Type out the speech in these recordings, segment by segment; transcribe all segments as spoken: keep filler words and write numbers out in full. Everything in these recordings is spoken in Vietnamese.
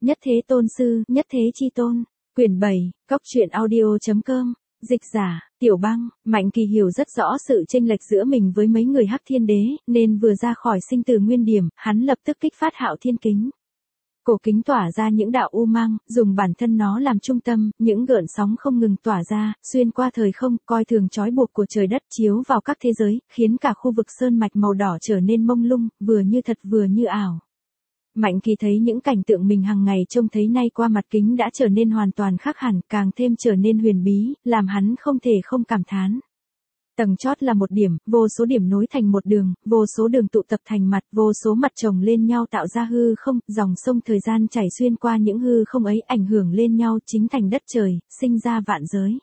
Nhất thế tôn sư, nhất thế chi tôn. Quyển bảy, Cóc truyện audio chấm com. Dịch giả, Tiểu Băng. Mạnh Kỳ hiểu rất rõ sự chênh lệch giữa mình với mấy người Hắc Thiên Đế, nên vừa ra khỏi sinh tử nguyên điểm, hắn lập tức kích phát Hạo Thiên Kính. Cổ kính tỏa ra những đạo u mang, dùng bản thân nó làm trung tâm, những gợn sóng không ngừng tỏa ra, xuyên qua thời không, coi thường trói buộc của trời đất chiếu vào các thế giới, khiến cả khu vực sơn mạch màu đỏ trở nên mông lung, vừa như thật vừa như ảo. Mạnh Kỳ thấy những cảnh tượng mình hàng ngày trông thấy nay qua mặt kính đã trở nên hoàn toàn khác hẳn, càng thêm trở nên huyền bí, làm hắn không thể không cảm thán. Tầng chót là một điểm, vô số điểm nối thành một đường, vô số đường tụ tập thành mặt, vô số mặt chồng lên nhau tạo ra hư không, dòng sông thời gian chảy xuyên qua những hư không ấy ảnh hưởng lên nhau chính thành đất trời, sinh ra vạn giới.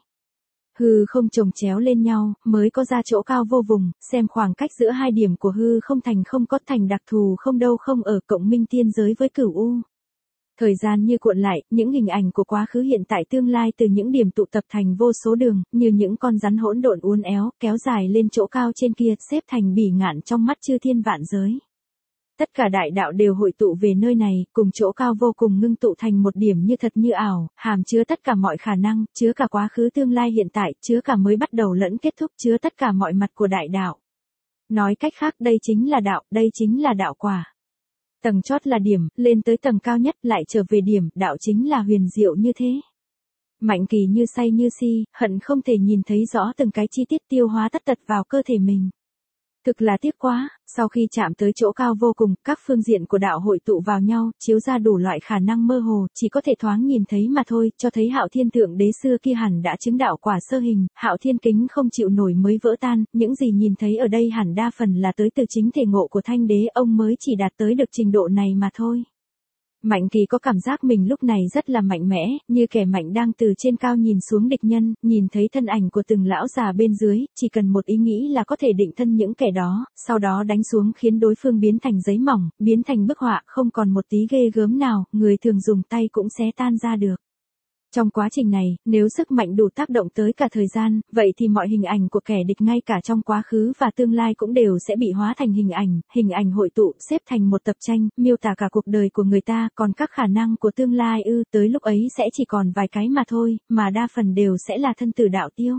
Hư không chồng chéo lên nhau, mới có ra chỗ cao vô vùng, xem khoảng cách giữa hai điểm của hư không thành không có thành đặc thù không đâu không ở cộng minh tiên giới với cửu u. Thời gian như cuộn lại, những hình ảnh của quá khứ hiện tại tương lai từ những điểm tụ tập thành vô số đường, như những con rắn hỗn độn uốn éo, kéo dài lên chỗ cao trên kia, xếp thành bỉ ngạn trong mắt chư thiên vạn giới. Tất cả đại đạo đều hội tụ về nơi này, cùng chỗ cao vô cùng ngưng tụ thành một điểm như thật như ảo, hàm chứa tất cả mọi khả năng, chứa cả quá khứ tương lai hiện tại, chứa cả mới bắt đầu lẫn kết thúc, chứa tất cả mọi mặt của đại đạo. Nói cách khác, đây chính là đạo, đây chính là đạo quả. Tầng chót là điểm, lên tới tầng cao nhất lại trở về điểm, đạo chính là huyền diệu như thế. Mạnh Kỳ như say như si, hận không thể nhìn thấy rõ từng cái chi tiết tiêu hóa tất tật vào cơ thể mình. Thực là tiếc quá, sau khi chạm tới chỗ cao vô cùng, các phương diện của đạo hội tụ vào nhau, chiếu ra đủ loại khả năng mơ hồ, chỉ có thể thoáng nhìn thấy mà thôi, cho thấy Hạo Thiên Thượng Đế xưa kia hẳn đã chứng đạo quả sơ hình, Hạo Thiên Kính không chịu nổi mới vỡ tan, những gì nhìn thấy ở đây hẳn đa phần là tới từ chính thể ngộ của Thanh Đế, ông mới chỉ đạt tới được trình độ này mà thôi. Mạnh Kỳ có cảm giác mình lúc này rất là mạnh mẽ, như kẻ mạnh đang từ trên cao nhìn xuống địch nhân, nhìn thấy thân ảnh của từng lão già bên dưới, chỉ cần một ý nghĩ là có thể định thân những kẻ đó, sau đó đánh xuống khiến đối phương biến thành giấy mỏng, biến thành bức họa, không còn một tí ghê gớm nào, người thường dùng tay cũng xé tan ra được. Trong quá trình này, nếu sức mạnh đủ tác động tới cả thời gian, vậy thì mọi hình ảnh của kẻ địch ngay cả trong quá khứ và tương lai cũng đều sẽ bị hóa thành hình ảnh, hình ảnh hội tụ, xếp thành một tập tranh, miêu tả cả cuộc đời của người ta, còn các khả năng của tương lai ư, tới lúc ấy sẽ chỉ còn vài cái mà thôi, mà đa phần đều sẽ là thân tử đạo tiêu.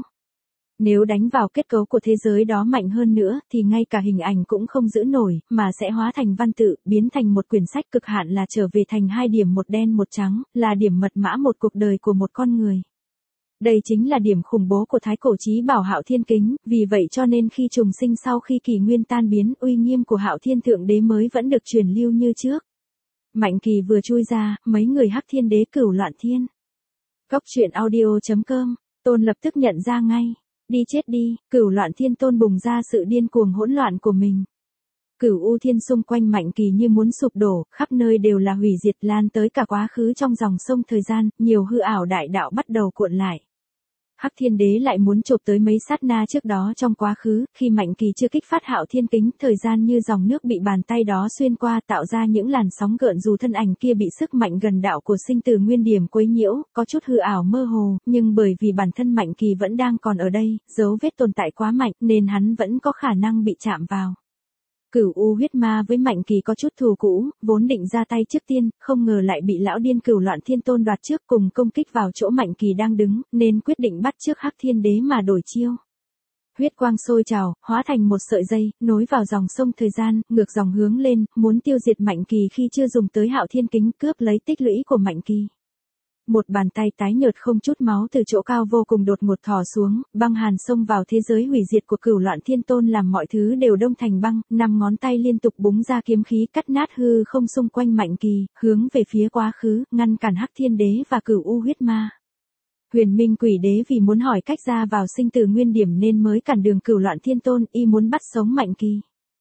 Nếu đánh vào kết cấu của thế giới đó mạnh hơn nữa, thì ngay cả hình ảnh cũng không giữ nổi, mà sẽ hóa thành văn tự, biến thành một quyển sách cực hạn là trở về thành hai điểm một đen một trắng, là điểm mật mã một cuộc đời của một con người. Đây chính là điểm khủng bố của thái cổ chí bảo Hạo Thiên Kính, vì vậy cho nên khi trùng sinh sau khi kỷ nguyên tan biến, uy nghiêm của Hạo Thiên Thượng Đế mới vẫn được truyền lưu như trước. Mạnh Kỳ vừa chui ra, mấy người Hắc Thiên Đế cửu loạn thiên. Cóc truyện audio chấm com, Tôn lập tức nhận ra ngay. Đi chết đi, cửu loạn thiên tôn bùng ra sự điên cuồng hỗn loạn của mình. Cửu u thiên xung quanh Mạnh Kỳ như muốn sụp đổ, khắp nơi đều là hủy diệt lan tới cả quá khứ trong dòng sông thời gian, nhiều hư ảo đại đạo bắt đầu cuộn lại. Hắc Thiên Đế lại muốn chộp tới mấy sát na trước đó trong quá khứ, khi Mạnh Kỳ chưa kích phát Hạo Thiên Kính, thời gian như dòng nước bị bàn tay đó xuyên qua tạo ra những làn sóng gợn dù thân ảnh kia bị sức mạnh gần đạo của sinh tử nguyên điểm quấy nhiễu, có chút hư ảo mơ hồ, nhưng bởi vì bản thân Mạnh Kỳ vẫn đang còn ở đây, dấu vết tồn tại quá mạnh nên hắn vẫn có khả năng bị chạm vào. Cửu u huyết ma với Mạnh Kỳ có chút thù cũ, vốn định ra tay trước tiên, không ngờ lại bị lão điên cửu loạn thiên tôn đoạt trước cùng công kích vào chỗ Mạnh Kỳ đang đứng, nên quyết định bắt trước Hắc Thiên Đế mà đổi chiêu. Huyết quang sôi trào, hóa thành một sợi dây, nối vào dòng sông thời gian, ngược dòng hướng lên, muốn tiêu diệt Mạnh Kỳ khi chưa dùng tới Hạo Thiên Kính, cướp lấy tích lũy của Mạnh Kỳ. Một bàn tay tái nhợt không chút máu từ chỗ cao vô cùng đột ngột thò xuống, băng hàn xông vào thế giới hủy diệt của cửu loạn thiên tôn làm mọi thứ đều đông thành băng, năm ngón tay liên tục búng ra kiếm khí cắt nát hư không xung quanh Mạnh Kỳ, hướng về phía quá khứ, ngăn cản Hắc Thiên Đế và cửu u huyết ma. Huyền Minh Quỷ Đế vì muốn hỏi cách ra vào sinh tử nguyên điểm nên mới cản đường cửu loạn thiên tôn, y muốn bắt sống Mạnh Kỳ.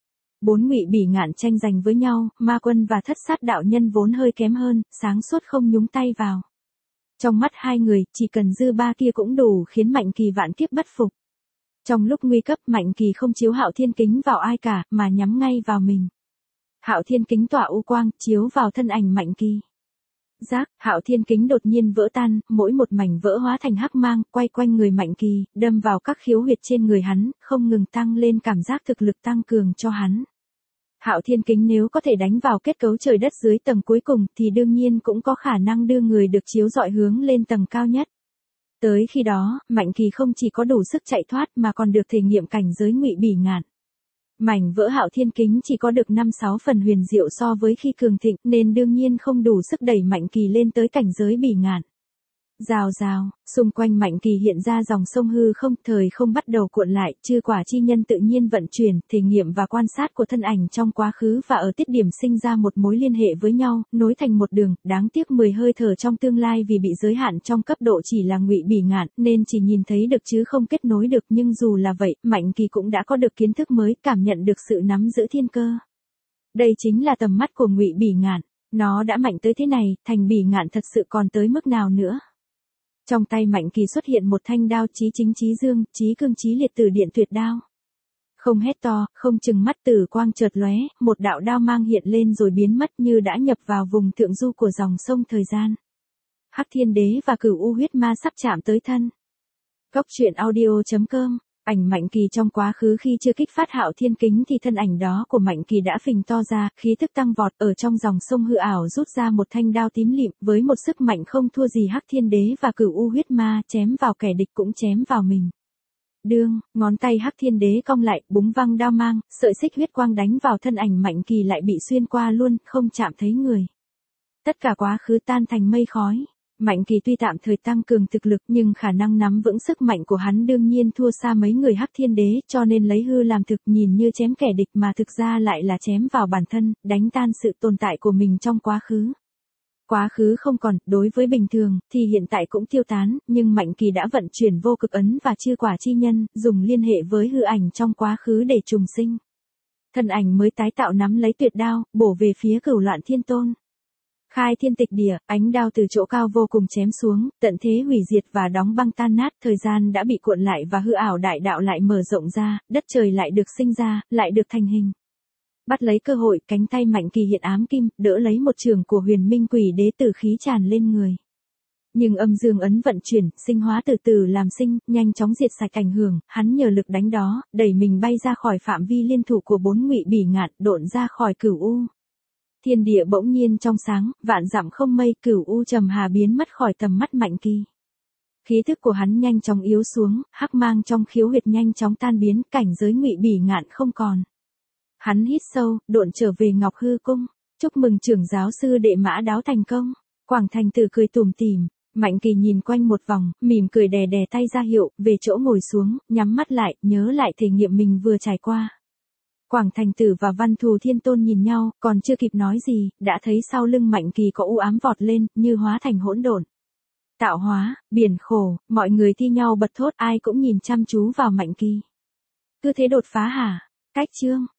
Bốn ngụy bỉ ngạn tranh giành với nhau, ma quân và thất sát đạo nhân vốn hơi kém hơn, sáng suốt không nhúng tay vào. Trong mắt hai người, chỉ cần dư ba kia cũng đủ khiến Mạnh Kỳ vạn kiếp bất phục. Trong lúc nguy cấp, Mạnh Kỳ không chiếu Hạo Thiên Kính vào ai cả, mà nhắm ngay vào mình. Hạo Thiên Kính tỏa u quang, chiếu vào thân ảnh Mạnh Kỳ. Giác, Hạo Thiên Kính đột nhiên vỡ tan, mỗi một mảnh vỡ hóa thành hắc mang, quay quanh người Mạnh Kỳ, đâm vào các khiếu huyệt trên người hắn, không ngừng tăng lên cảm giác thực lực tăng cường cho hắn. Hạo Thiên Kính nếu có thể đánh vào kết cấu trời đất dưới tầng cuối cùng thì đương nhiên cũng có khả năng đưa người được chiếu rọi hướng lên tầng cao nhất. Tới khi đó, Mạnh Kỳ không chỉ có đủ sức chạy thoát mà còn được thể nghiệm cảnh giới Ngụy Bỉ Ngạn. Mảnh vỡ Hạo Thiên Kính chỉ có được năm sáu phần huyền diệu so với khi cường thịnh nên đương nhiên không đủ sức đẩy Mạnh Kỳ lên tới cảnh giới Bỉ Ngạn. Rào rào, xung quanh Mạnh Kỳ hiện ra dòng sông hư không, thời không bắt đầu cuộn lại, chư quả chi nhân tự nhiên vận chuyển, thể nghiệm và quan sát của thân ảnh trong quá khứ và ở tiết điểm sinh ra một mối liên hệ với nhau, nối thành một đường, đáng tiếc mười hơi thở trong tương lai vì bị giới hạn trong cấp độ chỉ là Ngụy Bỉ Ngạn, nên chỉ nhìn thấy được chứ không kết nối được, nhưng dù là vậy, Mạnh Kỳ cũng đã có được kiến thức mới, cảm nhận được sự nắm giữ thiên cơ. Đây chính là tầm mắt của Ngụy Bỉ Ngạn, nó đã mạnh tới thế này, thành Bỉ Ngạn thật sự còn tới mức nào nữa. Trong tay Mạnh Kỳ xuất hiện một thanh đao chí chính chí dương, chí cương chí liệt tử điện tuyệt đao. Không hét to, không chừng mắt tử quang chợt lóe, một đạo đao mang hiện lên rồi biến mất như đã nhập vào vùng thượng du của dòng sông thời gian. Hắc Thiên Đế và Cửu U huyết ma sắp chạm tới thân. Cốc truyện audio chấm com. Ảnh Mạnh Kỳ trong quá khứ khi chưa kích phát Hạo Thiên Kính thì thân ảnh đó của Mạnh Kỳ đã phình to ra, khí tức tăng vọt, ở trong dòng sông hư ảo rút ra một thanh đao tím lịm, với một sức mạnh không thua gì Hắc Thiên Đế và Cửu U huyết ma, chém vào kẻ địch cũng chém vào mình. Đương, ngón tay Hắc Thiên Đế cong lại, búng văng đao mang, sợi xích huyết quang đánh vào thân ảnh Mạnh Kỳ lại bị xuyên qua luôn, không chạm thấy người. Tất cả quá khứ tan thành mây khói. Mạnh Kỳ tuy tạm thời tăng cường thực lực nhưng khả năng nắm vững sức mạnh của hắn đương nhiên thua xa mấy người Hắc Thiên Đế, cho nên lấy hư làm thực, nhìn như chém kẻ địch mà thực ra lại là chém vào bản thân, đánh tan sự tồn tại của mình trong quá khứ. Quá khứ không còn, đối với bình thường, thì hiện tại cũng tiêu tán, nhưng Mạnh Kỳ đã vận chuyển vô cực ấn và chư quả chi nhân, dùng liên hệ với hư ảnh trong quá khứ để trùng sinh. Thân ảnh mới tái tạo nắm lấy tuyệt đao, bổ về phía Cửu Loạn Thiên Tôn. Khai thiên tịch địa, ánh đao từ chỗ cao vô cùng chém xuống, tận thế hủy diệt và đóng băng tan nát, thời gian đã bị cuộn lại và hư ảo đại đạo lại mở rộng ra, đất trời lại được sinh ra, lại được thành hình. Bắt lấy cơ hội, cánh tay Mạnh Kỳ hiện ám kim, đỡ lấy một trường của Huyền Minh Quỷ Đế, tử khí tràn lên người. Nhưng âm dương ấn vận chuyển, sinh hóa từ từ làm sinh, nhanh chóng diệt sạch ảnh hưởng, hắn nhờ lực đánh đó, đẩy mình bay ra khỏi phạm vi liên thủ của bốn Ngụy Bỉ Ngạn, độn ra khỏi Cửu U. Thiên địa bỗng nhiên trong sáng, vạn dặm không mây, Cửu U trầm hà biến mất khỏi tầm mắt Mạnh Kỳ. Khí thức của hắn nhanh chóng yếu xuống, hắc mang trong khiếu huyệt nhanh chóng tan biến, cảnh giới Ngụy Bỉ Ngạn không còn. Hắn hít sâu, độn trở về Ngọc Hư Cung. Chúc mừng trưởng giáo sư Đệ Mã Đáo thành công. Quảng Thành Tử cười tủm tỉm. Mạnh Kỳ nhìn quanh một vòng, mỉm cười đè đè tay ra hiệu, về chỗ ngồi xuống, nhắm mắt lại, nhớ lại thể nghiệm mình vừa trải qua. Quảng Thành Tử và Văn Thù Thiên Tôn nhìn nhau, còn chưa kịp nói gì, đã thấy sau lưng Mạnh Kỳ có u ám vọt lên, như hóa thành hỗn độn. Tạo hóa, biển khổ, mọi người thi nhau bật thốt, ai cũng nhìn chăm chú vào Mạnh Kỳ. Cứ thế đột phá hả? Cách chương.